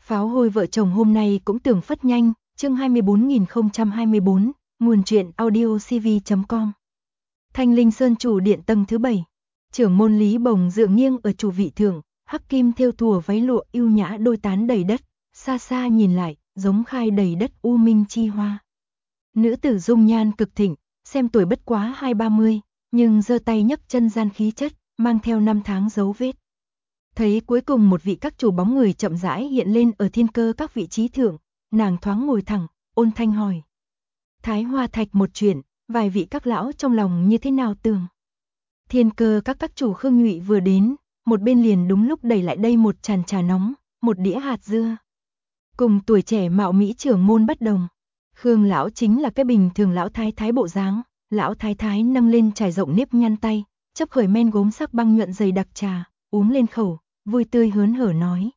Pháo hôi vợ chồng hôm nay cũng tưởng phất nhanh, chương 24024, nguồn truyện audiocv.com. Thanh Linh Sơn chủ điện tầng thứ 7. Trưởng môn Lý Bồng dựa nghiêng ở chủ vị thượng, hắc kim thêu thùa váy lụa yêu nhã đôi tán đầy đất, xa xa nhìn lại, giống khai đầy đất u minh chi hoa. Nữ tử dung nhan cực thịnh, xem tuổi bất quá 20-30, nhưng giơ tay nhấc chân gian khí chất, mang theo năm tháng dấu vết. Thấy cuối cùng một vị các chủ bóng người chậm rãi hiện lên ở thiên cơ các vị trí thượng, nàng thoáng ngồi thẳng, ôn thanh hỏi. Thái Hoa Thạch một chuyện, vài vị các lão trong lòng như thế nào tưởng? Thiên cơ các chủ Khương Nhụy vừa đến, một bên liền đúng lúc đẩy lại đây một tràn trà nóng, một đĩa hạt dưa. Cùng tuổi trẻ mạo mỹ trưởng môn bất đồng, Khương lão chính là cái bình thường lão thái thái bộ dáng, lão thái thái nâng lên trải rộng nếp nhăn tay, chấp khởi men gốm sắc băng nhuận dày đặc trà, uống lên khẩu, vui tươi hớn hở nói.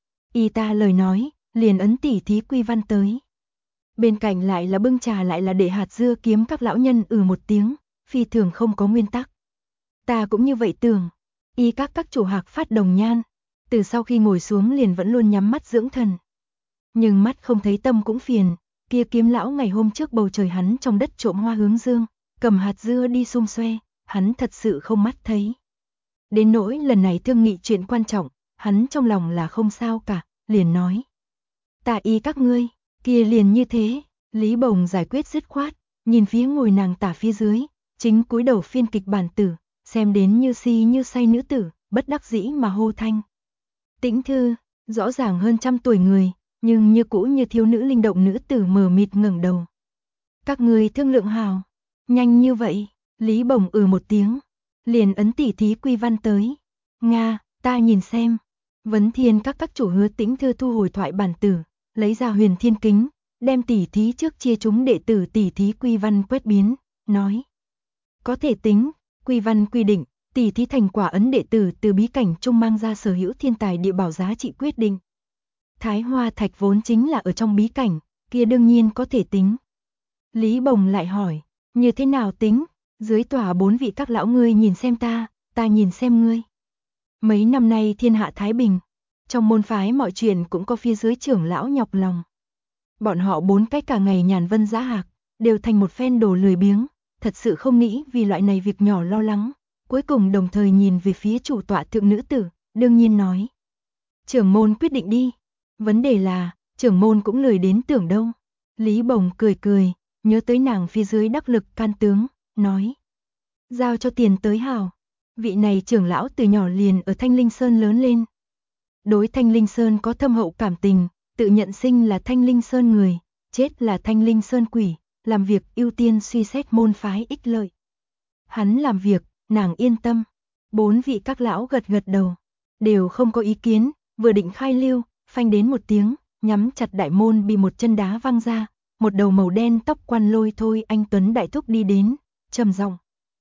Y ta lời nói, liền ấn tỉ thí quy văn tới. Bên cạnh lại là bưng trà lại là để hạt dưa kiếm các lão nhân một tiếng, phi thường không có nguyên tắc. Ta cũng như vậy tưởng, y các chủ hạc phát đồng nhan, từ sau khi ngồi xuống liền vẫn luôn nhắm mắt dưỡng thần. Nhưng mắt không thấy tâm cũng phiền, kia kiếm lão ngày hôm trước bầu trời hắn trong đất trộm hoa hướng dương, cầm hạt dưa đi xung xoe, hắn thật sự không mắt thấy. Đến nỗi lần này thương nghị chuyện quan trọng, hắn trong lòng là không sao cả, liền nói. Ta y các ngươi, kia liền như thế, Lý Bồng giải quyết dứt khoát, nhìn phía ngồi nàng tả phía dưới, chính cúi đầu phiên kịch bản tử, xem đến như si như say nữ tử, bất đắc dĩ mà hô thanh. Tĩnh Thư, rõ ràng hơn 100 tuổi người, nhưng như cũ như thiếu nữ linh động nữ tử mờ mịt ngẩng đầu. Các ngươi thương lượng hào, nhanh như vậy, Lý Bồng một tiếng, liền ấn tỉ thí quy văn tới. Nga, ta nhìn xem. Vấn Thiên các chủ Hứa Tĩnh Thư thu hồi thoại bản tử, lấy ra Huyền Thiên kính, đem tỉ thí trước chia chúng đệ tử tỉ thí quy văn quét biến, nói. Có thể tính, quy văn quy định, tỉ thí thành quả ấn đệ tử từ bí cảnh trung mang ra sở hữu thiên tài địa bảo giá trị quyết định. Thái Hoa Thạch vốn chính là ở trong bí cảnh, kia đương nhiên có thể tính. Lý Bồng lại hỏi, như thế nào tính? Dưới tòa 4 vị các lão ngươi nhìn xem ta nhìn xem ngươi. Mấy năm nay thiên hạ thái bình, trong môn phái mọi chuyện cũng có phía dưới trưởng lão nhọc lòng. Bọn họ 4 cách cả ngày nhàn vân dã hạc, đều thành một phen đồ lười biếng, thật sự không nghĩ vì loại này việc nhỏ lo lắng. Cuối cùng đồng thời nhìn về phía chủ tọa thượng nữ tử, đương nhiên nói. Trưởng môn quyết định đi. Vấn đề là, trưởng môn cũng lười đến tưởng đâu. Lý Bồng cười cười, nhớ tới nàng phía dưới đắc lực can tướng, nói. Giao cho tiền tới hào. Vị này trưởng lão từ nhỏ liền ở Thanh Linh Sơn lớn lên. Đối Thanh Linh Sơn có thâm hậu cảm tình, tự nhận sinh là Thanh Linh Sơn người, chết là Thanh Linh Sơn quỷ, làm việc ưu tiên suy xét môn phái ích lợi. Hắn làm việc, nàng yên tâm. 4 vị các lão gật gật đầu, đều không có ý kiến, vừa định khai lưu, phanh đến một tiếng, nhắm chặt đại môn bị một chân đá văng ra, một đầu màu đen tóc quăn lôi thôi anh tuấn đại thúc đi đến, trầm giọng.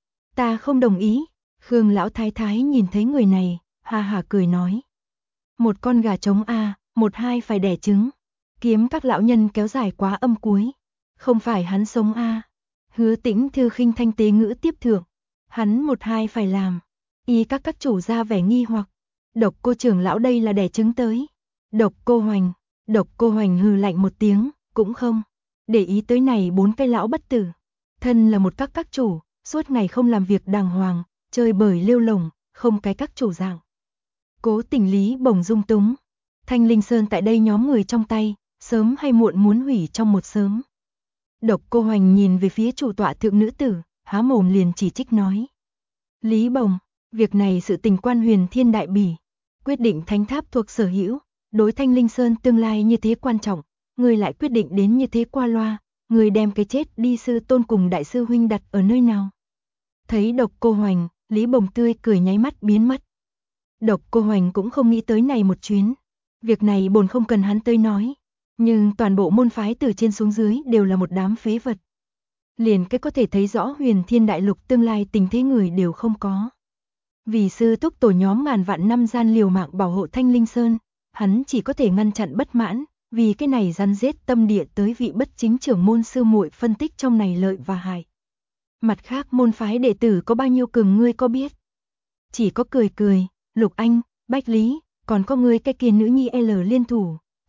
Ta không đồng ý. Khương lão thái thái nhìn thấy người này, ha ha cười nói. Một con gà trống một hai phải đẻ trứng. Kiếm các lão nhân kéo dài quá âm cuối. Không phải hắn sống Hứa Tĩnh Thư khinh thanh tế ngữ tiếp thượng. Hắn một hai phải làm. Y các chủ ra vẻ nghi hoặc. Độc cô trưởng lão đây là đẻ trứng tới. Độc cô hoành hừ lạnh một tiếng, cũng không. Để ý tới này 4 cái lão bất tử. Thân là một các chủ, suốt ngày không làm việc đàng hoàng. Chơi bời lêu lồng, không cái các chủ dạng. Cố Tình Lý Bồng dung túng. Thanh Linh Sơn tại đây nhóm người trong tay, sớm hay muộn muốn hủy trong một sớm. Độc cô hoành nhìn về phía chủ tọa thượng nữ tử, há mồm liền chỉ trích nói. Lý Bồng, việc này sự tình quan Huyền Thiên đại bỉ. Quyết định thánh tháp thuộc sở hữu, đối Thanh Linh Sơn tương lai như thế quan trọng, người lại quyết định đến như thế qua loa, người đem cái chết đi sư tôn cùng đại sư huynh đặt ở nơi nào. Thấy độc cô hoành, Lý Bồng tươi cười nháy mắt biến mất. Độc cô hoành cũng không nghĩ tới này một chuyến. Việc này bồn không cần hắn tới nói. Nhưng toàn bộ môn phái từ trên xuống dưới đều là một đám phế vật. Liền cái có thể thấy rõ Huyền Thiên đại lục tương lai tình thế người đều không có. Vì sư túc tổ nhóm ngàn vạn năm gian liều mạng bảo hộ Thanh Linh Sơn, hắn chỉ có thể ngăn chặn bất mãn, vì cái này răn rết tâm địa tới vị bất chính trưởng môn sư muội phân tích trong này lợi và hại. Mặt khác môn phái đệ tử có bao nhiêu cường ngươi có biết? Chỉ có cười cười, Lục Anh, Bách Lý, còn có ngươi cái kia nữ nhi L liên thủ,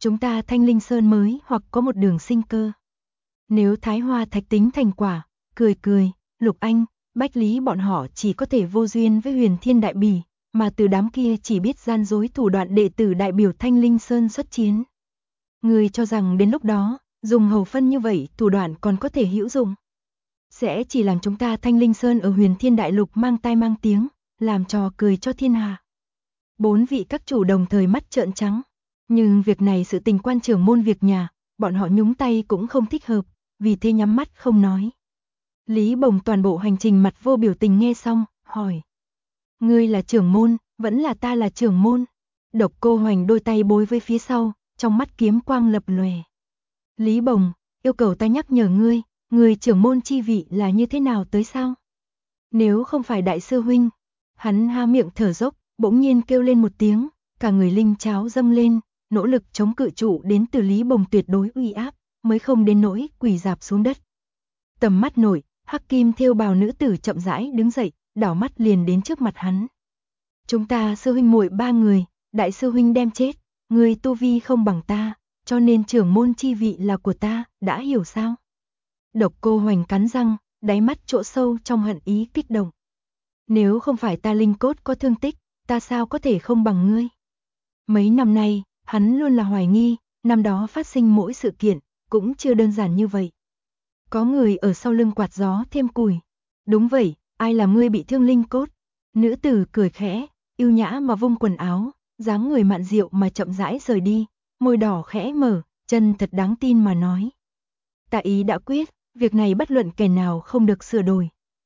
chúng ta Thanh Linh Sơn mới hoặc có một đường sinh cơ. Nếu Thái Hoa Thạch tính thành quả, cười cười, Lục Anh, Bách Lý bọn họ chỉ có thể vô duyên với Huyền Thiên Đại Bỉ, mà từ đám kia chỉ biết gian dối thủ đoạn đệ tử đại biểu Thanh Linh Sơn xuất chiến. Ngươi cho rằng đến lúc đó, dùng hầu phân như vậy thủ đoạn còn có thể hữu dụng. Sẽ chỉ làm chúng ta Thanh Linh Sơn ở Huyền Thiên Đại Lục mang tai mang tiếng, làm trò cười cho thiên hạ. 4 vị các chủ đồng thời mắt trợn trắng. Nhưng việc này sự tình quan trưởng môn việc nhà, bọn họ nhúng tay cũng không thích hợp, vì thế nhắm mắt không nói. Lý Bồng toàn bộ hành trình mặt vô biểu tình nghe xong, hỏi. Ngươi là trưởng môn, vẫn là ta là trưởng môn. Độc Cô Hoành đôi tay bối với phía sau, trong mắt kiếm quang lập lòe. Lý Bồng, yêu cầu ta nhắc nhở ngươi, người trưởng môn chi vị là như thế nào tới sao? Nếu không phải đại sư huynh, hắn há miệng thở dốc, bỗng nhiên kêu lên một tiếng, cả người linh cháo dâng lên, nỗ lực chống cự trụ đến từ Lý Bồng tuyệt đối uy áp, mới không đến nỗi quỳ rạp xuống đất. Tầm mắt nổi, hắc kim thêu bào nữ tử chậm rãi đứng dậy, đảo mắt liền đến trước mặt hắn. Chúng ta sư huynh muội 3 người, đại sư huynh đem chết, người tu vi không bằng ta, cho nên trưởng môn chi vị là của ta, đã hiểu sao? Độc Cô Hoành cắn răng, đáy mắt chỗ sâu trong hận ý kích động. Nếu không phải ta linh cốt có thương tích, ta sao có thể không bằng ngươi? Mấy năm nay, hắn luôn là hoài nghi, năm đó phát sinh mỗi sự kiện, cũng chưa đơn giản như vậy. Có người ở sau lưng quạt gió thêm củi. Đúng vậy, ai làm ngươi bị thương linh cốt? Nữ tử cười khẽ, yêu nhã mà vung quần áo, dáng người mạn diệu mà chậm rãi rời đi, môi đỏ khẽ mở, chân thật đáng tin mà nói. Ta ý đã quyết, việc này bất luận kẻ nào không được sửa đổi.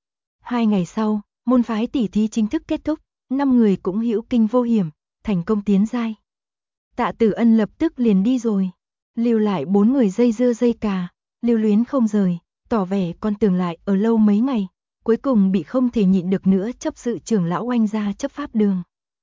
2 ngày sau, môn phái tỷ thí chính thức kết thúc, 5 người cũng hữu kinh vô hiểm, thành công tiến giai. Tạ Tử Ân lập tức liền đi rồi, lưu lại 4 người dây dưa dây cà, lưu luyến không rời, tỏ vẻ con tưởng lại ở lâu mấy ngày, cuối cùng bị không thể nhịn được nữa chấp sự trưởng lão Oanh ra chấp pháp đường.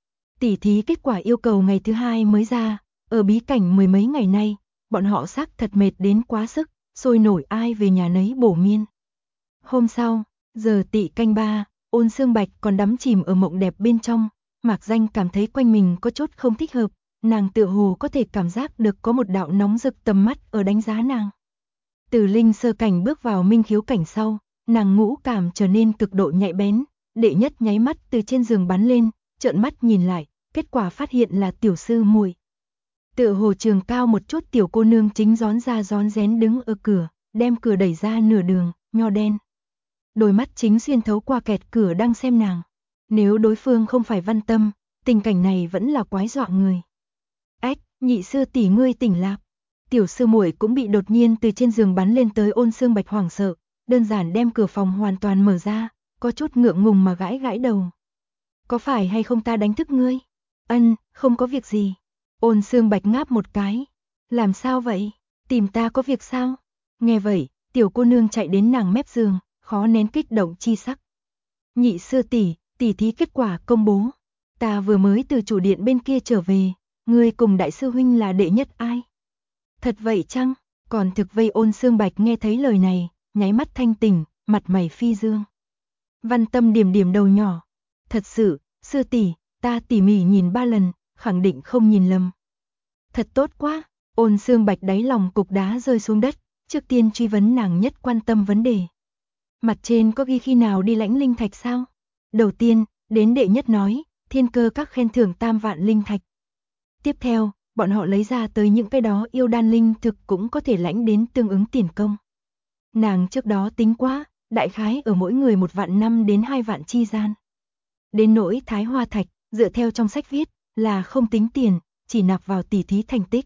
Tỷ thí kết quả yêu cầu ngày thứ 2 mới ra, ở bí cảnh 10 mấy ngày nay, bọn họ xác thật mệt đến quá sức, sôi nổi ai về nhà nấy bổ miên. Hôm sau, giờ tị canh 3, Ôn Xương Bạch còn đắm chìm ở mộng đẹp bên trong, Mạc Danh cảm thấy quanh mình có chút không thích hợp, nàng tựa hồ có thể cảm giác được có một đạo nóng rực tầm mắt ở đánh giá nàng. Từ linh sơ cảnh bước vào minh khiếu cảnh sau, nàng ngũ cảm trở nên cực độ nhạy bén, đệ nhất nháy mắt từ trên giường bắn lên, trợn mắt nhìn lại, kết quả phát hiện là tiểu sư muội. Tựa hồ trường cao một chút tiểu cô nương chính rón ra rón rén đứng ở cửa, đem cửa đẩy ra nửa đường, nho đen. Đôi mắt chính xuyên thấu qua kẹt cửa đang xem nàng. Nếu đối phương không phải Văn Tâm, tình cảnh này vẫn là quái dọa người. Ách, nhị sư tỷ ngươi tỉnh lạc. Tiểu sư muội cũng bị đột nhiên từ trên giường bắn lên tới Ôn Xương Bạch hoảng sợ, đơn giản đem cửa phòng hoàn toàn mở ra, có chút ngượng ngùng mà gãi gãi đầu. Có phải hay không ta đánh thức ngươi? Ân, không có việc gì. Ôn Xương Bạch ngáp một cái. Làm sao vậy? Tìm ta có việc sao? Nghe vậy, tiểu cô nương chạy đến nàng mép giường, khó nén kích động chi sắc. Nhị sư tỷ, tỷ thí kết quả công bố. Ta vừa mới từ chủ điện bên kia trở về, ngươi cùng đại sư huynh là đệ nhất ai? Thật vậy chăng? Còn thực vây Ôn Xương Bạch nghe thấy lời này, nháy mắt thanh tỉnh, mặt mày phi dương. Văn Tâm điểm điểm đầu nhỏ. Thật sự, sư tỷ, ta tỉ mỉ nhìn 3 lần, khẳng định không nhìn lầm. Thật tốt quá, Ôn Xương Bạch đáy lòng cục đá rơi xuống đất, trước tiên truy vấn nàng nhất quan tâm vấn đề. Mặt trên có ghi khi nào đi lãnh linh thạch sao? Đầu tiên, đến đệ nhất nói, thiên cơ các khen thưởng 3 vạn linh thạch. Tiếp theo, bọn họ lấy ra tới những cái đó yêu đan linh thực cũng có thể lãnh đến tương ứng tiền công. Nàng trước đó tính quá, đại khái ở mỗi người 1 vạn 5 đến 2 vạn chi gian. Đến nỗi Thái Hoa Thạch, dựa theo trong sách viết, là không tính tiền, chỉ nạp vào tỷ thí thành tích.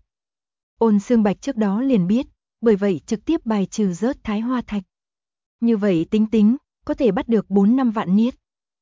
Ôn Xương Bạch trước đó liền biết, bởi vậy trực tiếp bài trừ rớt Thái Hoa Thạch. Như vậy tính, có thể bắt được 4-5 vạn niết.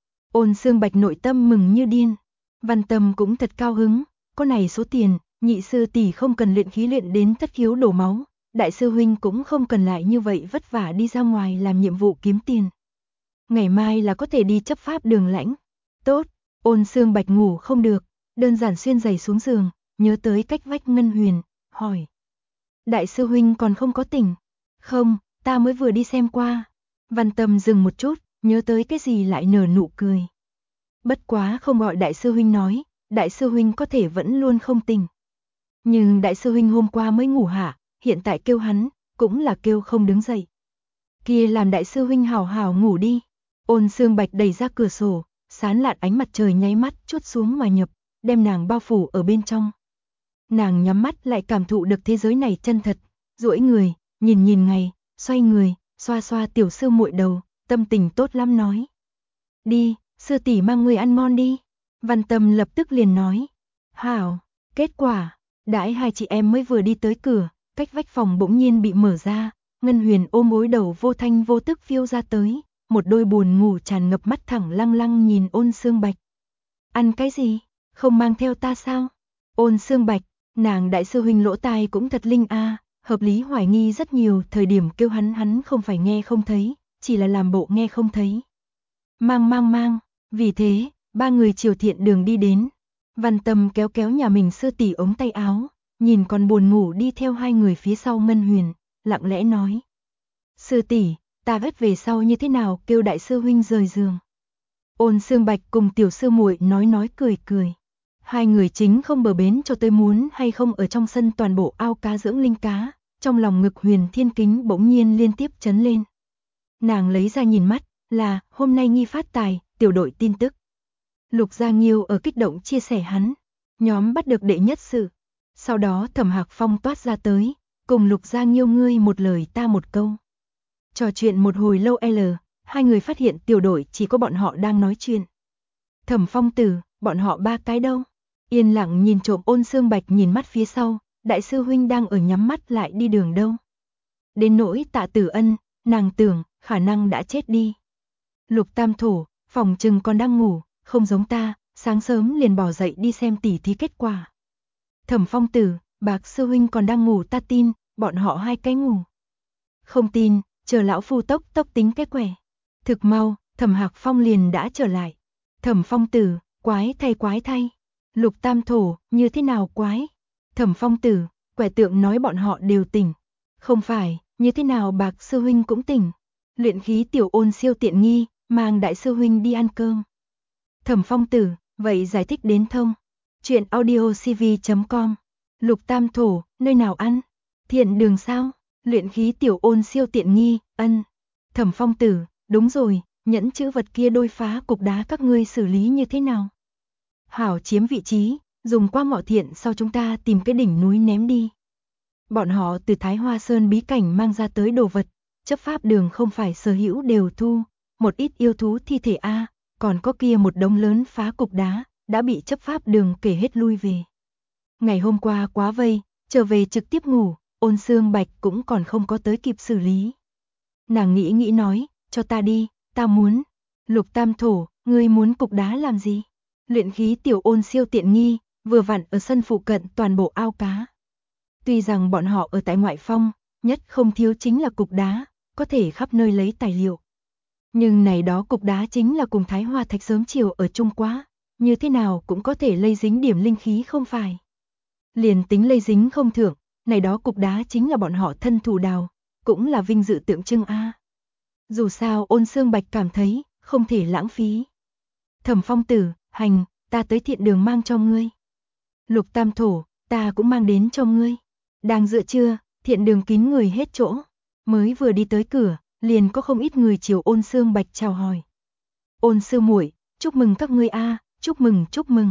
Ôn Xương Bạch nội tâm mừng như điên. Văn Tâm cũng thật cao hứng, có này số tiền, nhị sư tỷ không cần luyện khí luyện đến thất khiếu đổ máu, đại sư huynh cũng không cần lại như vậy vất vả đi ra ngoài làm nhiệm vụ kiếm tiền. Ngày mai là có thể đi chấp pháp đường lãnh. Tốt, Ôn Xương Bạch ngủ không được, đơn giản xuyên giày xuống giường, nhớ tới cách vách Ngân Huyền, hỏi. Đại sư huynh còn không có tỉnh? Không, ta mới vừa đi xem qua. Văn Tâm dừng một chút, nhớ tới cái gì lại nở nụ cười. Bất quá không gọi đại sư huynh nói, đại sư huynh có thể vẫn luôn không tỉnh. Nhưng đại sư huynh hôm qua mới ngủ hạ, hiện tại kêu hắn, cũng là kêu không đứng dậy. Kia làm đại sư huynh hào hào ngủ đi. Ôn Xương Bạch đẩy ra cửa sổ, sán lạn ánh mặt trời nháy mắt chút xuống mà nhập, đem nàng bao phủ ở bên trong. Nàng nhắm mắt lại cảm thụ được thế giới này chân thật, duỗi người, nhìn ngày, xoay người, xoa xoa tiểu sư muội đầu, tâm tình tốt lắm nói. Đi, sư tỷ mang người ăn ngon đi. Văn Tâm lập tức liền nói. Hảo, kết quả, đãi hai chị em mới vừa đi tới cửa, cách vách phòng bỗng nhiên bị mở ra, Ngân Huyền ôm gối đầu vô thanh vô tức phiêu ra tới, một đôi buồn ngủ tràn ngập mắt thẳng lăng lăng nhìn Ôn Xương Bạch. Ăn cái gì, không mang theo ta sao? Ôn Xương Bạch, nàng đại sư huynh lỗ tai cũng thật linh a, hợp lý hoài nghi rất nhiều, thời điểm kêu hắn không phải nghe không thấy, chỉ là làm bộ nghe không thấy. Mang, vì thế, ba người chiều thiện đường đi đến. Văn Tâm kéo kéo nhà mình sư tỷ ống tay áo, nhìn còn buồn ngủ đi theo hai người phía sau Ngân Huyền, lặng lẽ nói. Sư tỷ, ta vết về sau như thế nào, kêu đại sư huynh rời giường. Ôn Xương Bạch cùng tiểu sư muội nói cười. Hai người chính không bờ bến cho tới muốn hay không ở trong sân toàn bộ ao cá dưỡng linh cá, trong lòng ngực Huyền Thiên Kính bỗng nhiên liên tiếp chấn lên. Nàng lấy ra nhìn mắt, là hôm nay nghi phát tài, tiểu đội tin tức. Lục Gia Nghiêu ở kích động chia sẻ hắn, nhóm bắt được đệ nhất sự. Sau đó Thẩm Hạc Phong toát ra tới, cùng Lục Gia Nghiêu ngươi một lời ta một câu. Trò chuyện một hồi lâu hai người phát hiện tiểu đội chỉ có bọn họ đang nói chuyện. Thẩm Phong Tử, bọn họ ba cái đâu? Yên lặng nhìn trộm. Ôn Xương Bạch nhìn mắt phía sau, đại sư huynh đang ở nhắm mắt lại đi đường đâu. Đến nỗi Tạ Tử Ân, nàng tưởng khả năng đã chết đi. Lục Tam Thổ, phòng trừng còn đang ngủ, không giống ta, sáng sớm liền bỏ dậy đi xem tỉ thí kết quả. Thẩm Phong Tử, Bạc sư huynh còn đang ngủ, ta tin, bọn họ hai cái ngủ. Không tin, chờ lão phu tốc tính cái quẻ. Thực mau, Thẩm Hạc Phong liền đã trở lại. Thẩm Phong Tử, quái thay. Lục Tam Thổ, như thế nào quái? Thẩm Phong Tử, quẻ tượng nói bọn họ đều tỉnh. Không phải, như thế nào Bạc sư huynh cũng tỉnh. Luyện khí tiểu Ôn siêu tiện nghi, mang đại sư huynh đi ăn cơm. Thẩm Phong Tử, vậy giải thích đến thông. Chuyện audiocv.com. Lục Tam Thổ, nơi nào ăn? Thiện đường sao? Luyện khí tiểu Ôn siêu tiện nghi, ân. Thẩm Phong Tử, đúng rồi, nhẫn chữ vật kia đôi phá cục đá các ngươi xử lý như thế nào? Hảo chiếm vị trí, dùng qua ngọ thiện sau chúng ta tìm cái đỉnh núi ném đi. Bọn họ từ Thái Hoa Sơn bí cảnh mang ra tới đồ vật, chấp pháp đường không phải sở hữu đều thu, một ít yêu thú thi thể a, còn có kia một đống lớn phá cục đá, đã bị chấp pháp đường kể hết lui về. Ngày hôm qua quá vây, trở về trực tiếp ngủ, Ôn Xương Bạch cũng còn không có tới kịp xử lý. Nàng nghĩ nói, cho ta đi, ta muốn. Lục Tam Thổ, ngươi muốn cục đá làm gì? Luyện khí tiểu Ôn siêu tiện nghi, vừa vặn ở sân phụ cận toàn bộ ao cá. Tuy rằng bọn họ ở tại ngoại phong, nhất không thiếu chính là cục đá, có thể khắp nơi lấy tài liệu. Nhưng này đó cục đá chính là cùng Thái Hoa Thạch sớm chiều ở chung quá, như thế nào cũng có thể lây dính điểm linh khí không phải. Liền tính lây dính không thưởng, này đó cục đá chính là bọn họ thân thủ đào, cũng là vinh dự tượng trưng a. Dù sao Ôn Xương Bạch cảm thấy, không thể lãng phí. Thẩm Phong Tử, hành, ta tới thiện đường mang cho ngươi. Lục Tam Thổ, ta cũng mang đến cho ngươi. Đang dựa trưa, thiện đường kín người hết chỗ. Mới vừa đi tới cửa, liền có không ít người chiều Ôn Xương Bạch chào hỏi. Ôn sư muội, chúc mừng các ngươi a, chúc mừng.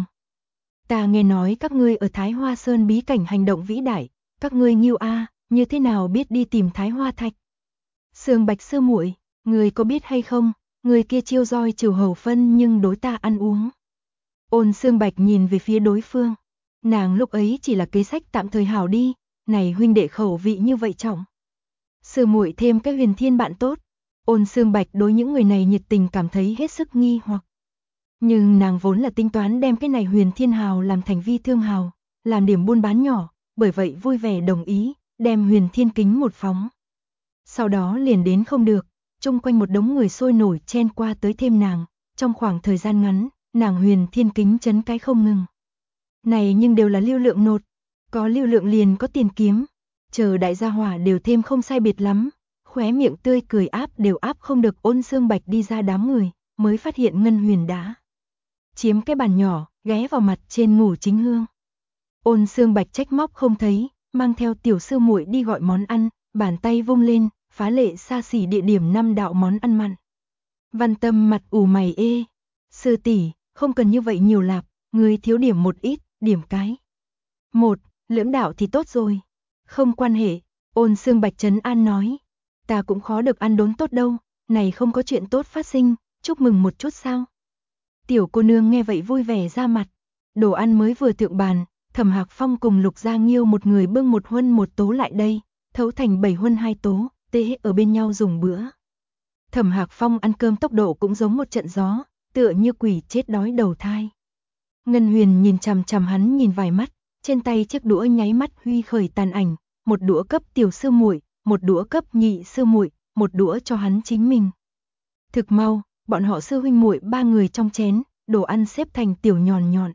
Ta nghe nói các ngươi ở Thái Hoa Sơn bí cảnh hành động vĩ đại, các ngươi nghiêu a, như thế nào biết đi tìm Thái Hoa Thạch? Xương Bạch sư muội, ngươi có biết hay không, người kia chiêu roi trừ hầu phân nhưng đối ta ăn uống. Ôn Xương Bạch nhìn về phía đối phương, nàng lúc ấy chỉ là kế sách tạm thời hảo đi, này huynh đệ khẩu vị như vậy trọng. Sư muội thêm cái Huyền Thiên bạn tốt. Ôn Xương Bạch đối những người này nhiệt tình cảm thấy hết sức nghi hoặc. Nhưng nàng vốn là tính toán đem cái này Huyền Thiên hào làm thành vi thương hào, làm điểm buôn bán nhỏ, bởi vậy vui vẻ đồng ý, đem Huyền Thiên kính một phóng. Sau đó liền đến không được, chung quanh một đống người sôi nổi chen qua tới thêm nàng, trong khoảng thời gian ngắn, nàng Huyền Thiên kính chấn cái không ngừng. Này nhưng đều là lưu lượng nột, có lưu lượng liền có tiền kiếm. Chờ đại gia hỏa đều thêm không sai biệt lắm, khóe miệng tươi cười đều áp không được. Ôn Xương Bạch đi ra đám người, mới phát hiện Ngân Huyền đã chiếm cái bàn nhỏ, ghé vào mặt trên ngủ chính hương. Ôn Xương Bạch trách móc không thấy, mang theo tiểu sư muội đi gọi món ăn, bàn tay vung lên, phá lệ xa xỉ địa điểm 5 đạo món ăn mặn. Văn Tâm mặt ủ mày ê, sư tỷ, không cần như vậy nhiều lạp, người thiếu điểm một ít, điểm cái. Một, lưỡng đạo thì tốt rồi. Không quan hệ, Ôn Xương Bạch trấn an nói. Ta cũng khó được ăn đốn tốt đâu, này không có chuyện tốt phát sinh, chúc mừng một chút sao. Tiểu cô nương nghe vậy vui vẻ ra mặt. Đồ ăn mới vừa thượng bàn, Thẩm Hạc Phong cùng Lục Gia Nghiêu một người bưng một huân một tố lại đây, thấu thành 7 huân 2 tố, tế ở bên nhau dùng bữa. Thẩm Hạc Phong ăn cơm tốc độ cũng giống một trận gió, tựa như quỷ chết đói đầu thai. Ngân Huyền nhìn chằm chằm hắn nhìn vài mắt, trên tay chiếc đũa nháy mắt huy khởi tàn ảnh, một đũa cấp tiểu sư muội, một đũa cấp nhị sư muội, một đũa cho hắn chính mình. Thực mau, bọn họ sư huynh muội 3 người trong chén, đồ ăn xếp thành tiểu nhọn nhọn.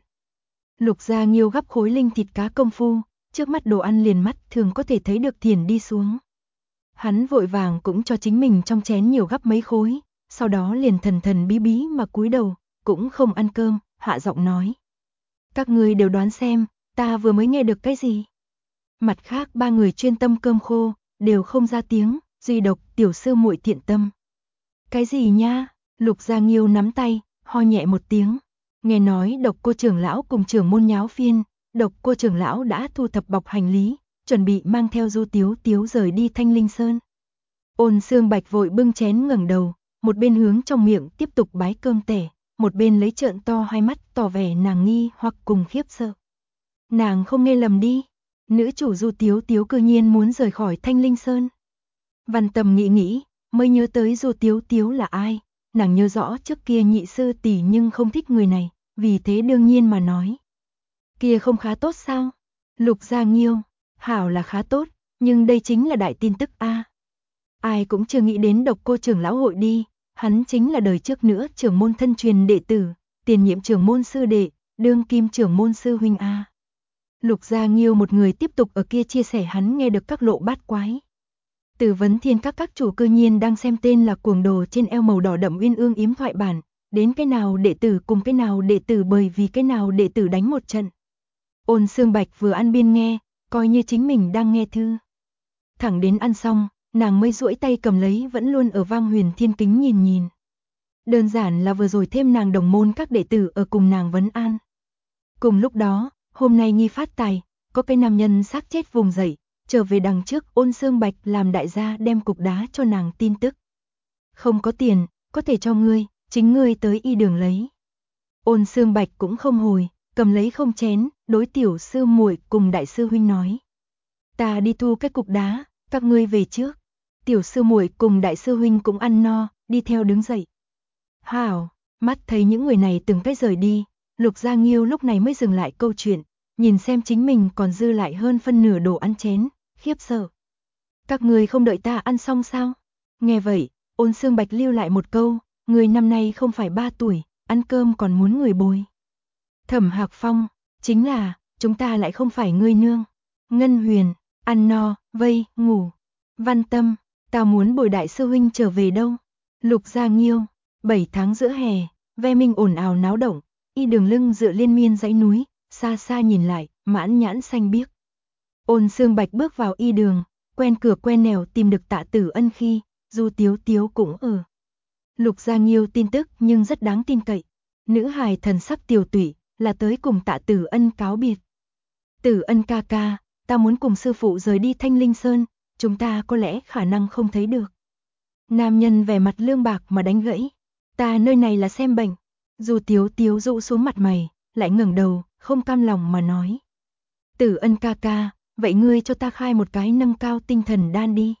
Lục Gia Nghiêu gắp khối linh thịt cá công phu, trước mắt đồ ăn liền mắt thường có thể thấy được thiền đi xuống. Hắn vội vàng cũng cho chính mình trong chén nhiều gắp mấy khối, sau đó liền thần thần bí bí mà cúi đầu, cũng không ăn cơm, hạ giọng nói. Các người đều đoán xem, ta vừa mới nghe được cái gì? Mặt khác 3 người chuyên tâm cơm khô, đều không ra tiếng, duy độc tiểu sư muội thiện tâm. Cái gì nha? Lục Gia Nghiêu nắm tay, ho nhẹ một tiếng. Nghe nói Độc Cô trưởng lão cùng trưởng môn nháo phiên, Độc Cô trưởng lão đã thu thập bọc hành lý, chuẩn bị mang theo Du Tiếu Tiếu rời đi Thanh Linh Sơn. Ôn Xương Bạch vội bưng chén ngẩng đầu, một bên hướng trong miệng tiếp tục bái cơm tẻ, một bên lấy trợn to hai mắt tỏ vẻ nàng nghi hoặc cùng khiếp sợ. Nàng không nghe lầm đi, nữ chủ Du Tiếu Tiếu cư nhiên muốn rời khỏi Thanh Linh Sơn. Văn Tâm nghĩ nghĩ, mới nhớ tới Du Tiếu Tiếu là ai, nàng nhớ rõ trước kia nhị sư tỷ nhưng không thích người này, vì thế đương nhiên mà nói. Kia không khá tốt sao? Lục Gia Nghiêu, hảo là khá tốt, nhưng đây chính là đại tin tức a. Ai cũng chưa nghĩ đến Độc Cô trưởng lão hội đi, hắn chính là đời trước nữa trưởng môn thân truyền đệ tử, tiền nhiệm trưởng môn sư đệ, đương kim trưởng môn sư huynh a. Lục Gia Nghiêu một người tiếp tục ở kia chia sẻ hắn nghe được các lộ bát quái. Tử Vấn Thiên các chủ cư nhiên đang xem tên là cuồng đồ trên eo màu đỏ đậm uyên ương yếm thoại bản, đến cái nào đệ tử cùng cái nào đệ tử bởi vì cái nào đệ tử đánh một trận. Ôn Xương Bạch vừa ăn biên nghe, coi như chính mình đang nghe thư. Thẳng đến ăn xong, nàng mới duỗi tay cầm lấy vẫn luôn ở Vang Huyền Thiên kính nhìn nhìn. Đơn giản là vừa rồi thêm nàng đồng môn các đệ tử ở cùng nàng vấn an. Cùng lúc đó, hôm nay nghi phát tài, có cái nam nhân xác chết vùng dậy, trở về đằng trước Ôn Xương Bạch làm đại gia đem cục đá cho nàng tin tức. Không có tiền, có thể cho ngươi, chính ngươi tới y đường lấy. Ôn Xương Bạch cũng không hồi, cầm lấy không chén, đối tiểu sư muội cùng đại sư huynh nói. Ta đi thu cái cục đá, các ngươi về trước. Tiểu sư muội cùng đại sư huynh cũng ăn no, đi theo đứng dậy. Hảo, mắt thấy những người này từng cái rời đi, Lục Gia Nghiêu lúc này mới dừng lại câu chuyện, nhìn xem chính mình còn dư lại hơn phân nửa đồ ăn chén, khiếp sợ. Các người không đợi ta ăn xong sao? Nghe vậy, Ôn Xương Bạch lưu lại một câu, người năm nay không phải 3 tuổi, ăn cơm còn muốn người bồi. Thẩm Hạc Phong, chính là, chúng ta lại không phải ngươi nương. Ngân Huyền, ăn no, vây, ngủ. Văn Tâm, ta muốn bồi đại sư huynh trở về đâu? Lục Gia Nghiêu, 7 tháng giữa hè, ve minh ồn ào náo động, y đường lưng dựa liên miên dãy núi, xa xa nhìn lại, mãn nhãn xanh biếc. Ôn Xương Bạch bước vào y đường, quen cửa quen nẻo tìm được Tạ Tử Ân khi, Du Tiếu Tiếu cũng ở. Lục Gia Nghiêu tin tức nhưng rất đáng tin cậy. Nữ hài thần sắc tiều tụy, là tới cùng Tạ Tử Ân cáo biệt. Tử Ân ca ca, ta muốn cùng sư phụ rời đi Thanh Linh Sơn, chúng ta có lẽ khả năng không thấy được. Nam nhân vẻ mặt lương bạc mà đánh gãy. Ta nơi này là xem bệnh. Du Tiếu Tiếu dụ xuống mặt mày, lại ngẩng đầu, không cam lòng mà nói. Tử Ân ca ca, vậy ngươi cho ta khai một cái nâng cao tinh thần đan đi.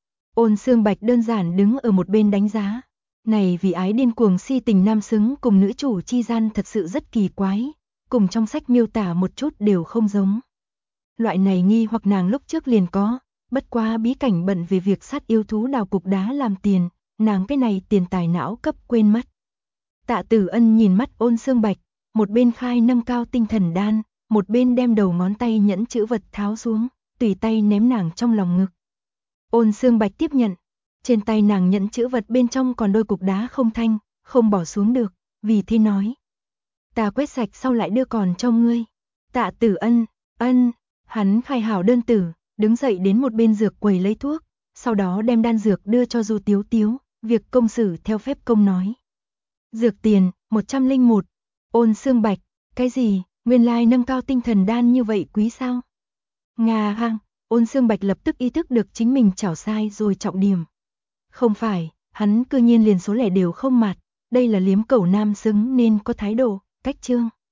Ôn Xương Bạch đơn giản đứng ở một bên đánh giá. Này vì ái điên cuồng si tình nam xứng cùng nữ chủ chi gian thật sự rất kỳ quái, cùng trong sách miêu tả một chút đều không giống. Loại này nghi hoặc nàng lúc trước liền có, bất quá bí cảnh bận về việc sát yêu thú đào cục đá làm tiền, nàng cái này tiền tài não cấp quên mất. Tạ Tử Ân nhìn mắt Ôn Xương Bạch, một bên khai nâng cao tinh thần đan, một bên đem đầu ngón tay nhẫn chữ vật tháo xuống, tùy tay ném nàng trong lòng ngực. Ôn Xương Bạch tiếp nhận, trên tay nàng nhẫn chữ vật bên trong còn đôi cục đá không thanh, không bỏ xuống được, vì thế nói. Ta quét sạch sau lại đưa còn cho ngươi. Tạ Tử Ân, Ân, hắn khai hảo đơn tử, đứng dậy đến một bên dược quầy lấy thuốc, sau đó đem đan dược đưa cho Du Tiếu Tiếu, việc công xử theo phép công nói. Dược tiền, 101. Ôn Xương Bạch, cái gì, nguyên lai nâng cao tinh thần đan như vậy quý sao? Nga hăng, Ôn Xương Bạch lập tức ý thức được chính mình chảo sai rồi trọng điểm. Không phải, hắn cư nhiên liền số lẻ đều không mạt, đây là liếm cẩu nam xứng nên có thái độ, cách chương.